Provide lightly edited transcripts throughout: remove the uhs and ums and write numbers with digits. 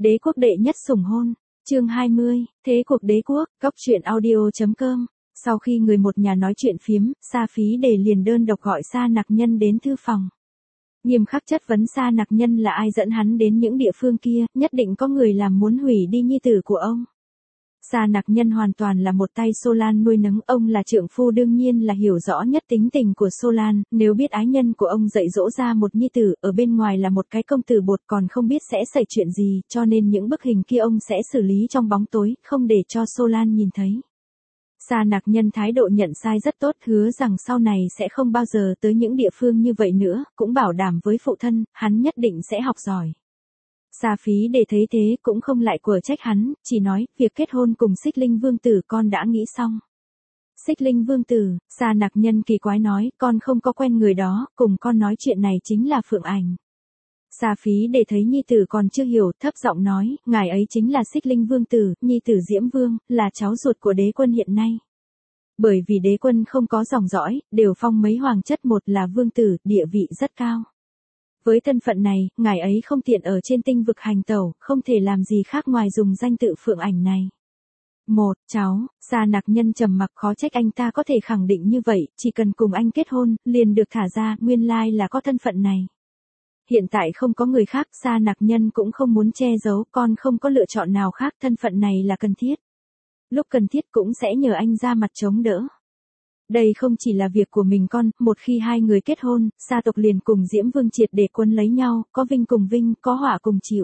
Đế quốc đệ nhất sủng hôn, chương 20, thế cuộc đế quốc, góc truyện audio.com. Sau khi người một nhà nói chuyện phiếm, Sa Phí Đề liền đơn độc gọi Sa Nặc Nhân đến thư phòng. Nghiêm khắc chất vấn Sa Nặc Nhân là ai dẫn hắn đến những địa phương kia, nhất định có người làm muốn hủy đi nhi tử của ông. Sa Nặc Nhân hoàn toàn là một tay Xô Lan nuôi nấng, ông là trượng phu đương nhiên là hiểu rõ nhất tính tình của Xô Lan, nếu biết ái nhân của ông dạy dỗ ra một nhi tử, ở bên ngoài là một cái công tử bột còn không biết sẽ xảy chuyện gì, cho nên những bức hình kia ông sẽ xử lý trong bóng tối, không để cho Xô Lan nhìn thấy. Sa Nặc Nhân thái độ nhận sai rất tốt, hứa rằng sau này sẽ không bao giờ tới những địa phương như vậy nữa, cũng bảo đảm với phụ thân, hắn nhất định sẽ học giỏi. Sa Phí Đề thấy thế cũng không lại quở trách hắn, chỉ nói, việc kết hôn cùng Xích Linh Vương Tử con đã nghĩ xong. Xích Linh Vương Tử, Sa Nặc Nhân kỳ quái nói, con không có quen người đó, cùng con nói chuyện này chính là Phượng Ảnh. Sa Phí Đề thấy nhi tử còn chưa hiểu, thấp giọng nói, ngài ấy chính là Xích Linh Vương Tử, nhi tử Diễm Vương, là cháu ruột của đế quân hiện nay. Bởi vì đế quân không có dòng dõi, đều phong mấy hoàng chất, một là vương tử, địa vị rất cao. Với thân phận này, ngài ấy không tiện ở trên tinh vực hành tẩu, không thể làm gì khác ngoài dùng danh tự Phượng Ảnh này. Một, cháu, Sa Nặc Nhân trầm mặc, khó trách anh ta có thể khẳng định như vậy, chỉ cần cùng anh kết hôn, liền được thả ra, nguyên lai là có thân phận này. Hiện tại không có người khác, Sa Nặc Nhân cũng không muốn che giấu, con không có lựa chọn nào khác, thân phận này là cần thiết. Lúc cần thiết cũng sẽ nhờ anh ra mặt chống đỡ. Đây không chỉ là việc của mình con, một khi hai người kết hôn, Sa tộc liền cùng Diễm Vương triệt để quân lấy nhau, có vinh cùng vinh, có họa cùng chịu.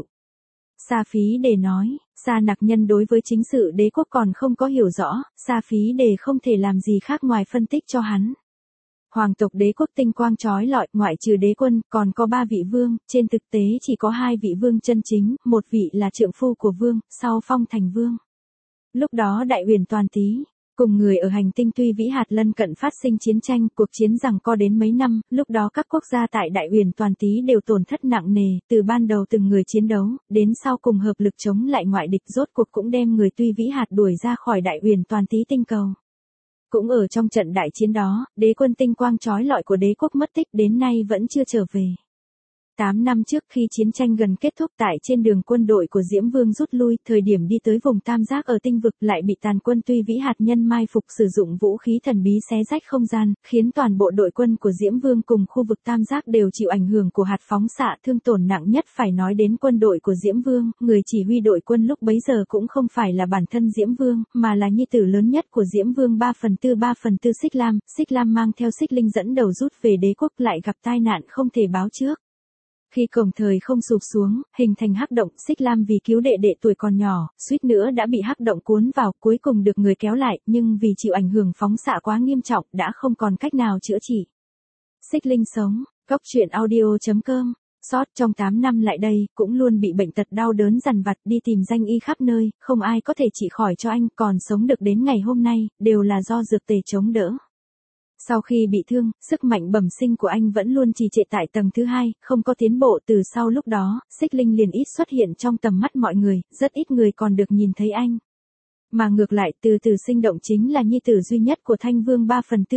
Sa Phí Đề nói, Sa Nặc Nhân đối với chính sự đế quốc còn không có hiểu rõ, Sa Phí Đề không thể làm gì khác ngoài phân tích cho hắn. Hoàng tộc đế quốc tinh quang chói lọi, ngoại trừ đế quân, còn có 3 vị vương, trên thực tế chỉ có 2 vị vương chân chính, một vị là trượng phu của vương, sau phong thành vương. Lúc đó Đại Uyển Toàn Tý cùng người ở hành tinh Tuy Vĩ Hạt lân cận phát sinh chiến tranh, cuộc chiến giằng co đến mấy năm, lúc đó các quốc gia tại Đại Uyển Toàn Tý đều tổn thất nặng nề, từ ban đầu từng người chiến đấu, đến sau cùng hợp lực chống lại ngoại địch, rốt cuộc cũng đem người Tuy Vĩ Hạt đuổi ra khỏi Đại Uyển Toàn Tý tinh cầu. Cũng ở trong trận đại chiến đó, đế quân tinh quang chói lọi của đế quốc mất tích, đến nay vẫn chưa trở về. 8 năm trước khi chiến tranh gần kết thúc, tại trên đường quân đội của Diễm Vương rút lui, thời điểm đi tới vùng Tam Giác ở tinh vực lại bị tàn quân Tuy Vĩ Hạt nhân mai phục sử dụng vũ khí thần bí xé rách không gian, khiến toàn bộ đội quân của Diễm Vương cùng khu vực Tam Giác đều chịu ảnh hưởng của hạt phóng xạ, thương tổn nặng nhất phải nói đến quân đội của Diễm Vương, người chỉ huy đội quân lúc bấy giờ cũng không phải là bản thân Diễm Vương, mà là nhi tử lớn nhất của Diễm Vương 3/4 Xích Lam mang theo Xích Linh dẫn đầu rút về đế quốc, lại gặp tai nạn không thể báo trước. Khi cổng thời không sụp xuống, hình thành hắc động, Xích Lam vì cứu đệ đệ tuổi còn nhỏ, suýt nữa đã bị hắc động cuốn vào, cuối cùng được người kéo lại, nhưng vì chịu ảnh hưởng phóng xạ quá nghiêm trọng, đã không còn cách nào chữa trị. Xích Linh sống, góc truyện audio.com. Sót trong 8 năm lại đây, cũng luôn bị bệnh tật đau đớn dằn vặt, đi tìm danh y khắp nơi, không ai có thể trị khỏi cho anh, còn sống được đến ngày hôm nay, đều là do dược tề chống đỡ. Sau khi bị thương, sức mạnh bẩm sinh của anh vẫn luôn trì trệ tại tầng thứ 2, không có tiến bộ, từ sau lúc đó, Xích Linh liền ít xuất hiện trong tầm mắt mọi người, rất ít người còn được nhìn thấy anh. Mà ngược lại, từ từ sinh động chính là nhi tử duy nhất của Thanh Vương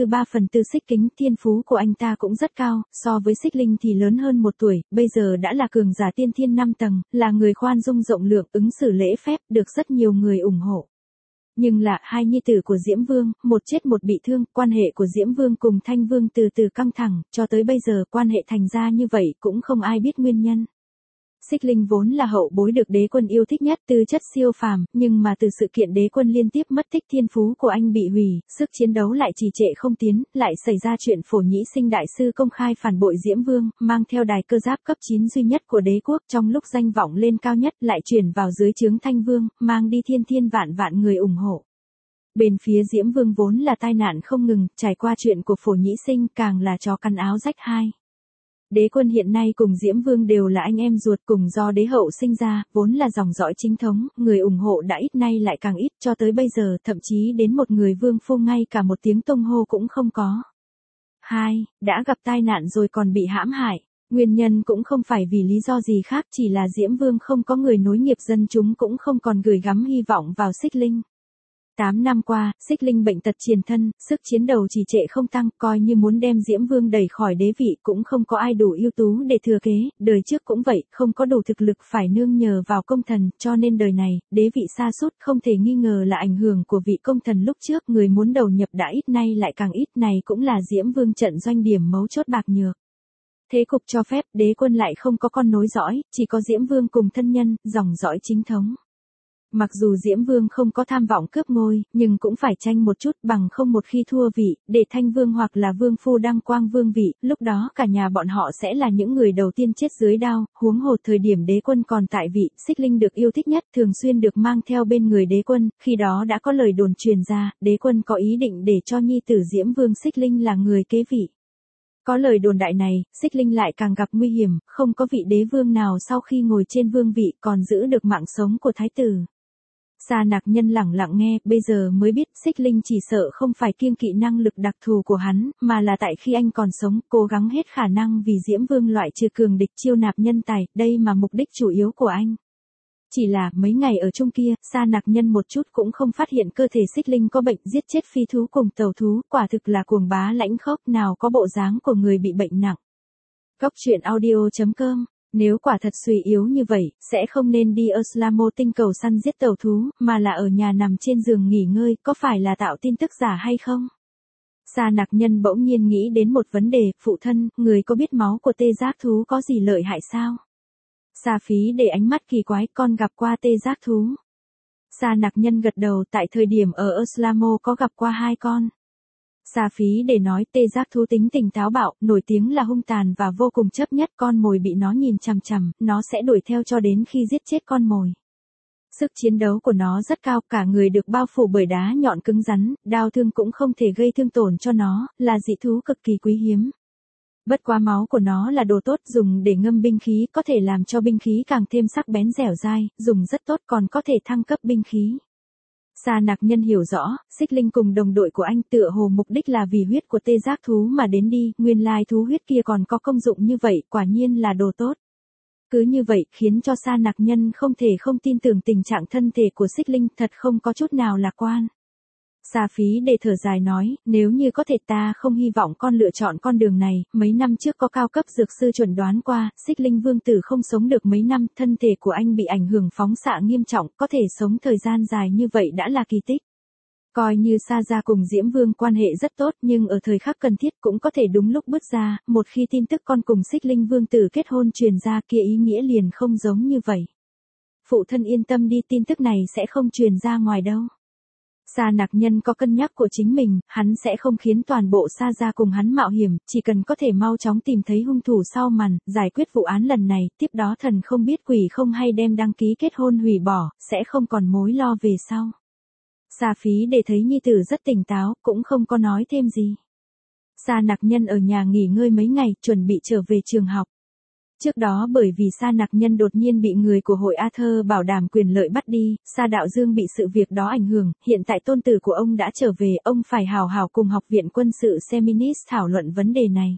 3/4 Xích Kính, thiên phú của anh ta cũng rất cao, so với Xích Linh thì lớn hơn 1 tuổi, bây giờ đã là cường giả tiên thiên 5 tầng, là người khoan dung rộng lượng, ứng xử lễ phép, được rất nhiều người ủng hộ. Nhưng là, hai nhi tử của Diễm Vương, một chết một bị thương, quan hệ của Diễm Vương cùng Thanh Vương từ từ căng thẳng, cho tới bây giờ quan hệ thành ra như vậy cũng không ai biết nguyên nhân. Xích Linh vốn là hậu bối được đế quân yêu thích nhất, tư chất siêu phàm, nhưng mà từ sự kiện đế quân liên tiếp mất tích, thiên phú của anh bị hủy, sức chiến đấu lại trì trệ không tiến, lại xảy ra chuyện Phổ Nhĩ Sinh đại sư công khai phản bội Diễm Vương, mang theo đài cơ giáp cấp 9 duy nhất của đế quốc, trong lúc danh vọng lên cao nhất lại chuyển vào dưới trướng Thanh Vương, mang đi thiên vạn người ủng hộ. Bên phía Diễm Vương vốn là tai nạn không ngừng, trải qua chuyện của Phổ Nhĩ Sinh càng là chó cắn áo rách hai. Đế quân hiện nay cùng Diễm Vương đều là anh em ruột, cùng do đế hậu sinh ra, vốn là dòng dõi chính thống, người ủng hộ đã ít nay lại càng ít, cho tới bây giờ thậm chí đến một người vương phu ngay cả một tiếng tung hô cũng không có. 2. Đã gặp tai nạn rồi còn bị hãm hại. Nguyên nhân cũng không phải vì lý do gì khác, chỉ là Diễm Vương không có người nối nghiệp, dân chúng cũng không còn gửi gắm hy vọng vào Xích Linh. 8 năm qua, Xích Linh bệnh tật triền thân, sức chiến đấu trì trệ không tăng, coi như muốn đem Diễm Vương đẩy khỏi đế vị cũng không có ai đủ ưu tú để thừa kế, đời trước cũng vậy, không có đủ thực lực phải nương nhờ vào công thần, cho nên đời này, đế vị sa sút không thể nghi ngờ là ảnh hưởng của vị công thần lúc trước, người muốn đầu nhập đã ít nay lại càng ít, này cũng là Diễm Vương trận doanh điểm mấu chốt bạc nhược. Thế cục cho phép, đế quân lại không có con nối dõi, chỉ có Diễm Vương cùng thân nhân, dòng dõi chính thống. Mặc dù Diễm Vương không có tham vọng cướp ngôi, nhưng cũng phải tranh một chút bằng không một khi thua vị, để Thanh Vương hoặc là Vương Phu đăng quang vương vị, lúc đó cả nhà bọn họ sẽ là những người đầu tiên chết dưới đao, huống hồ thời điểm đế quân còn tại vị, Xích Linh được yêu thích nhất thường xuyên được mang theo bên người đế quân, khi đó đã có lời đồn truyền ra, đế quân có ý định để cho nhi tử Diễm Vương Xích Linh là người kế vị. Có lời đồn đại này, Xích Linh lại càng gặp nguy hiểm, không có vị đế vương nào sau khi ngồi trên vương vị còn giữ được mạng sống của thái tử. Sa Nặc Nhân lẳng lặng nghe, bây giờ mới biết Xích Linh chỉ sợ không phải kiêng kỵ năng lực đặc thù của hắn, mà là tại khi anh còn sống, cố gắng hết khả năng vì Diễm Vương loại trừ cường địch chiêu nạp nhân tài, đây mà mục đích chủ yếu của anh. Chỉ là, mấy ngày ở chung kia, Sa Nặc Nhân một chút cũng không phát hiện cơ thể Xích Linh có bệnh, giết chết phi thú cùng tàu thú, quả thực là cuồng bá lãnh khốc, nào có bộ dáng của người bị bệnh nặng. Góc truyện audio.com. Nếu quả thật suy yếu như vậy, sẽ không nên đi Oslamo tinh cầu săn giết tàu thú, mà là ở nhà nằm trên giường nghỉ ngơi, có phải là tạo tin tức giả hay không? Sa Nặc Nhân bỗng nhiên nghĩ đến một vấn đề, phụ thân, người có biết máu của tê giác thú có gì lợi hại sao? Sa Phí để ánh mắt kỳ quái, con gặp qua tê giác thú. Sa Nặc Nhân gật đầu, tại thời điểm ở Oslamo có gặp qua 2 con. Sa Phí để nói tê giác thú tính tình táo bạo, nổi tiếng là hung tàn và vô cùng chấp nhất, con mồi bị nó nhìn chằm chằm, nó sẽ đuổi theo cho đến khi giết chết con mồi. Sức chiến đấu của nó rất cao, cả người được bao phủ bởi đá nhọn cứng rắn, đao thương cũng không thể gây thương tổn cho nó, là dị thú cực kỳ quý hiếm. Bất quá máu của nó là đồ tốt, dùng để ngâm binh khí, có thể làm cho binh khí càng thêm sắc bén dẻo dai, dùng rất tốt còn có thể thăng cấp binh khí. Sa Nặc Nhân hiểu rõ, Xích Linh cùng đồng đội của anh tựa hồ mục đích là vì huyết của tê giác thú mà đến đi, nguyên lai thú huyết kia còn có công dụng như vậy, quả nhiên là đồ tốt. Cứ như vậy, khiến cho Sa Nặc Nhân không thể không tin tưởng tình trạng thân thể của Xích Linh, thật không có chút nào lạc quan. Sa Phí để thở dài nói, nếu như có thể ta không hy vọng con lựa chọn con đường này, mấy năm trước có cao cấp dược sư chuẩn đoán qua, Xích Linh vương tử không sống được mấy năm, thân thể của anh bị ảnh hưởng phóng xạ nghiêm trọng, có thể sống thời gian dài như vậy đã là kỳ tích. Coi như Sa gia cùng Diễm Vương quan hệ rất tốt nhưng ở thời khắc cần thiết cũng có thể đúng lúc bứt ra, một khi tin tức con cùng Xích Linh vương tử kết hôn truyền ra kia ý nghĩa liền không giống như vậy. Phụ thân yên tâm đi, tin tức này sẽ không truyền ra ngoài đâu. Sa Nặc Nhân có cân nhắc của chính mình, hắn sẽ không khiến toàn bộ Sa gia cùng hắn mạo hiểm, chỉ cần có thể mau chóng tìm thấy hung thủ sau màn, giải quyết vụ án lần này, tiếp đó thần không biết quỷ không hay đem đăng ký kết hôn hủy bỏ, sẽ không còn mối lo về sau. Sa Phí để thấy nhi tử rất tỉnh táo, cũng không có nói thêm gì. Sa Nặc Nhân ở nhà nghỉ ngơi mấy ngày, chuẩn bị trở về trường học. Trước đó bởi vì Sa Nặc Nhân đột nhiên bị người của hội Arthur bảo đảm quyền lợi bắt đi, Sa Đạo Dương bị sự việc đó ảnh hưởng, hiện tại tôn tử của ông đã trở về, ông phải hào hào cùng học viện quân sự Seminis thảo luận vấn đề này.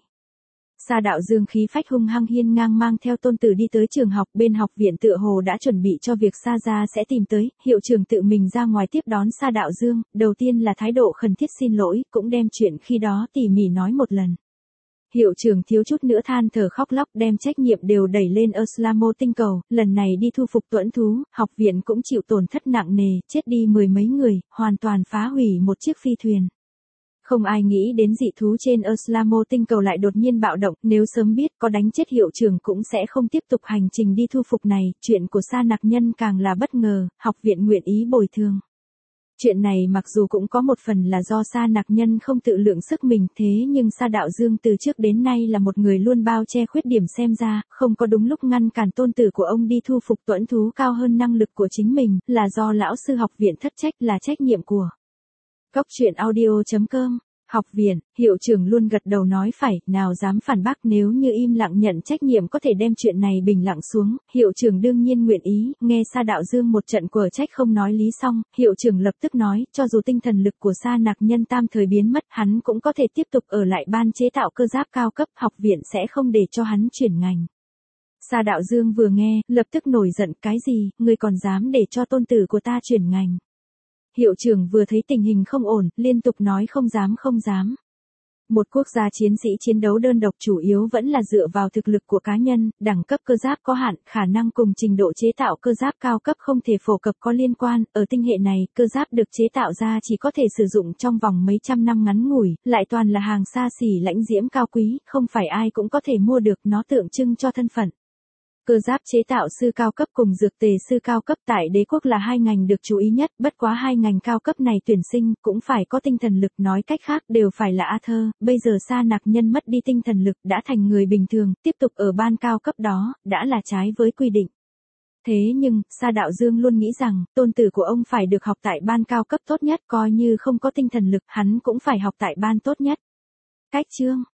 Sa Đạo Dương khí phách hung hăng hiên ngang mang theo tôn tử đi tới trường học, bên học viện tựa hồ đã chuẩn bị cho việc Sa gia sẽ tìm tới, hiệu trưởng tự mình ra ngoài tiếp đón Sa Đạo Dương, đầu tiên là thái độ khẩn thiết xin lỗi, cũng đem chuyện khi đó tỉ mỉ nói một lần. Hiệu trưởng thiếu chút nữa than thở khóc lóc, đem trách nhiệm đều đẩy lên Oslamo tinh cầu, lần này đi thu phục tuẫn thú, học viện cũng chịu tổn thất nặng nề, chết đi 10 mấy người, hoàn toàn phá hủy một chiếc phi thuyền. Không ai nghĩ đến dị thú trên Oslamo tinh cầu lại đột nhiên bạo động, nếu sớm biết có đánh chết hiệu trưởng cũng sẽ không tiếp tục hành trình đi thu phục này, chuyện của Sa Nặc Nhân càng là bất ngờ, học viện nguyện ý bồi thường. Chuyện này mặc dù cũng có một phần là do Sa Nặc Nhân không tự lượng sức mình, thế nhưng Sa Đạo Dương từ trước đến nay là một người luôn bao che khuyết điểm, xem ra không có đúng lúc ngăn cản tôn tử của ông đi thu phục tuẫn thú cao hơn năng lực của chính mình, là do lão sư học viện thất trách, là trách nhiệm của. Góc truyện audio.com. Học viện, hiệu trưởng luôn gật đầu nói phải, nào dám phản bác, nếu như im lặng nhận trách nhiệm có thể đem chuyện này bình lặng xuống, hiệu trưởng đương nhiên nguyện ý, nghe Sa Đạo Dương một trận quở trách không nói lý xong, hiệu trưởng lập tức nói, cho dù tinh thần lực của Sa Nặc Nhân tam thời biến mất, hắn cũng có thể tiếp tục ở lại ban chế tạo cơ giáp cao cấp, học viện sẽ không để cho hắn chuyển ngành. Sa Đạo Dương vừa nghe, lập tức nổi giận, cái gì, ngươi còn dám để cho tôn tử của ta chuyển ngành? Hiệu trưởng vừa thấy tình hình không ổn, liên tục nói không dám không dám. Một quốc gia chiến sĩ chiến đấu đơn độc chủ yếu vẫn là dựa vào thực lực của cá nhân, đẳng cấp cơ giáp có hạn, khả năng cùng trình độ chế tạo cơ giáp cao cấp không thể phổ cập có liên quan, ở tinh hệ này, cơ giáp được chế tạo ra chỉ có thể sử dụng trong vòng mấy trăm năm ngắn ngủi, lại toàn là hàng xa xỉ lãnh diễm cao quý, không phải ai cũng có thể mua được, nó tượng trưng cho thân phận. Cơ giáp chế tạo sư cao cấp cùng dược tề sư cao cấp tại đế quốc là hai ngành được chú ý nhất, bất quá hai ngành cao cấp này tuyển sinh cũng phải có tinh thần lực, nói cách khác đều phải là Arthur, bây giờ Sa Nạc Nhân mất đi tinh thần lực đã thành người bình thường, tiếp tục ở ban cao cấp đó, đã là trái với quy định. Thế nhưng, Sa Đạo Dương luôn nghĩ rằng, tôn tử của ông phải được học tại ban cao cấp tốt nhất, coi như không có tinh thần lực, hắn cũng phải học tại ban tốt nhất. Cách chương